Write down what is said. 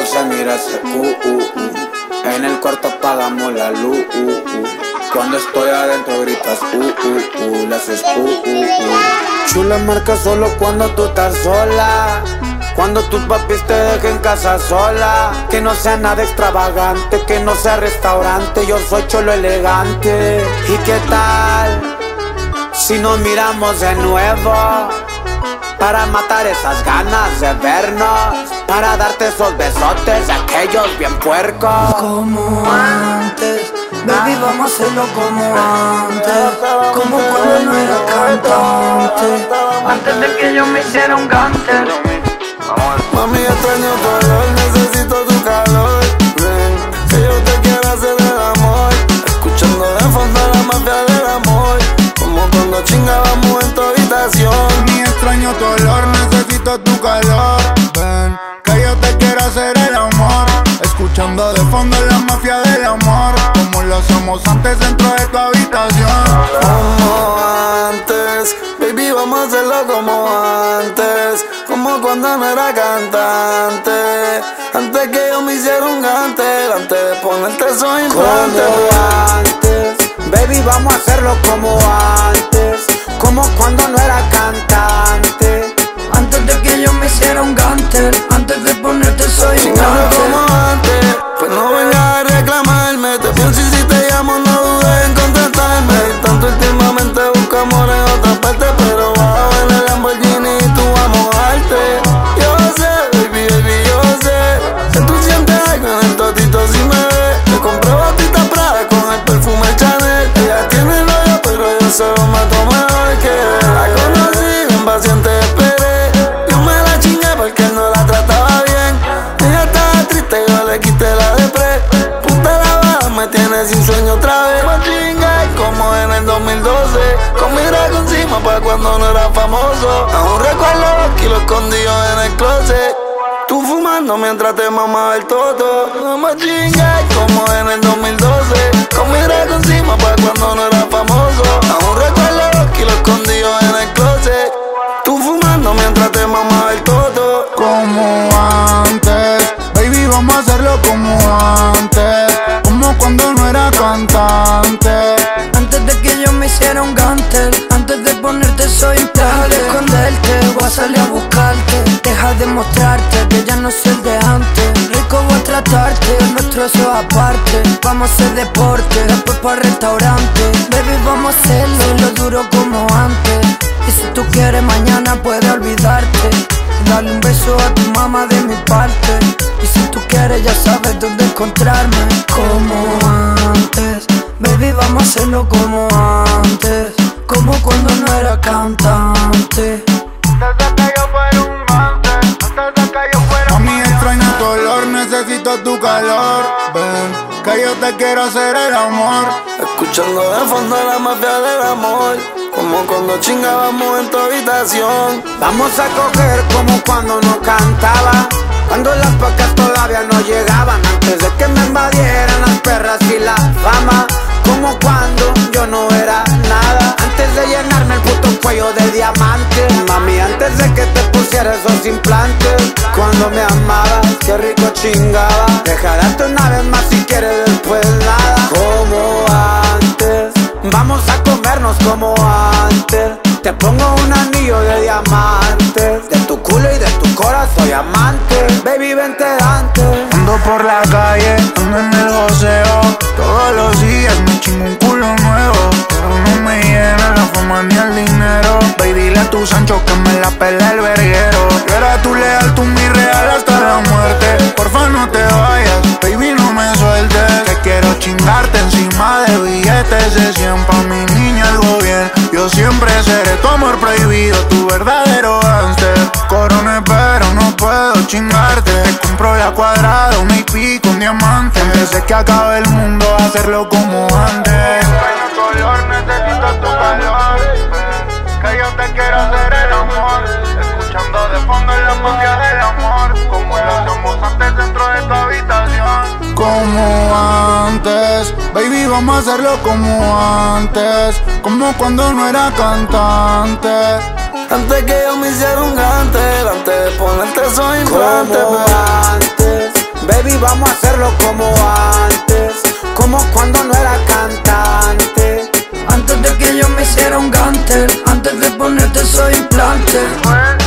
se mira ese En el cuarto apagamos la luz Cuando estoy adentro gritas le haces Chula marca solo cuando tú estás sola. Cuando tus papis te dejen casa sola. Que no sea nada extravagante, que no sea restaurante. Yo soy cholo elegante. ¿Y qué tal si nos miramos de nuevo? Para matar esas ganas de vernos, para darte esos besotes, aquellos bien puercos. Como antes, baby, vamos a hacerlo como antes. Como cuando no era cantante, antes de que yo me hiciera un gante. Mami, extraño tu olor, necesito tu calor. Ven, que yo te quiero hacer el amor. Escuchando de fondo la mafia del amor. Como cuando chingábamos en tu habitación. Mami, extraño tu olor, necesito tu calor. Ven, que yo te quiero hacer el amor. Escuchando de fondo la mafia del amor. Como lo hacemos antes dentro de tu habitación. Como antes, baby, vamos a hacerlo como antes. Como cuando no era cantante, antes que yo me hiciera un gante. Antes de ponerte soy implante. Como antes, baby, vamos a hacerlo como antes. Como cuando no era cantante, antes de que yo me hiciera un gante. Antes de ponerte soy un gante. Como antes, pues no vengas a reclamarme. Te pienso y si te llamo no dudes en contestarme. Tanto últimamente busco amor en otra parte, pero bajo en el Lamborghini y tú a mojarte. Yo sé, baby, yo sé que tú sientes algo en el totito si me ves. Te compré botita Prada con el perfume Chanel. Ella tiene novio pero yo se lo mato mejor que él. La conocí, bien paciente esperé. Yo me la chingué porque él no la trataba bien. Ella estaba triste, yo le quité la depre. Puta la baja, me tiene sin sueño otra vez. Me chingué como en el 2012. Con mi raco encima pa' cuando no era famoso. Aún recuerdo los kilos escondidos en el closet. Tú fumando mientras te mamaba el toto. No me chingué como en el 2012. Con mi raco encima pa' cuando no era famoso. Aún recuerdo los kilos escondidos en el closet. Tú fumando mientras te mamaba el toto. Como antes, baby, vamos a hacerlo como antes. Como cuando no era cantante, antes de que yo me hiciera un gante. Antes de ponerte soy implante. Deja de esconderte, voy a salir a buscarte. Deja de mostrarte que ya no soy el de antes. Rico voy a tratarte, nuestro eso aparte. Vamos a hacer deporte, después para restaurante. Baby, vamos a hacerlo lo duro como antes. Y si tú quieres mañana puedes olvidarte. Dale un beso a tu mamá de mi parte. Y si tú quieres ya sabes dónde encontrarme. Como antes, baby, vamos a hacerlo como antes. Como cuando no era cantante. antes de que yo fuera un gante, antes de que yo fuera. Mami, extraño tu olor, necesito tu calor. Ven, que yo te quiero hacer el amor. Escuchando de fondo la mafia del amor. Como cuando chingábamos en tu habitación. vamos a coger como cuando no cantaba. Cuando las pacas todavía no llegaban. Antes de que me invadieran las perras y la fama. Como cuando yo no era nada. Antes de llenarme el puto cuello de diamantes. Mami, antes de que te pusiera esos implantes. Cuando me amabas, qué rico chingaba. Deja darte una vez más si quieres, después nada. Como antes, vamos a comernos como antes. Te pongo un anillo de diamantes. De tu culo y de tu corazón soy amante. Baby, vente antes. Ando por la calle, ando en el joseo. Todos los días me chingo un culo nuevo. Pero no me llena la fama ni el dinero. Ve y dile a tu Sancho que me la pela el verguero. Yo era tu leal, tú mi real hasta la muerte. Porfa no te vayas, baby no me sueltes. Que quiero chingarte encima de billetes de 100 pa' mi niña algo bien. Yo siempre seré tu amor prohibido, tu verdadero gánster. Coroné pero no puedo chingarte. Te compro la cuadrada, una IP con diamante. Antes de que acabe el mundo, hacerlo como antes. Extraño tu olor, necesito tu calor. Que yo te quiero hacer el amor. Escuchando de fondo la mafia del amor. Como lo hacemos antes dentro de tu habitación. Como antes, baby, vamos a hacerlo como antes. Como cuando no era cantante. Antes que yo me hiciera un gante. Antes de ponerte soy implante. Como antes, Baby, vamos a hacerlo como antes, como cuando no era cantante. Antes de que yo me hiciera un gantel, antes de ponerte soy implante.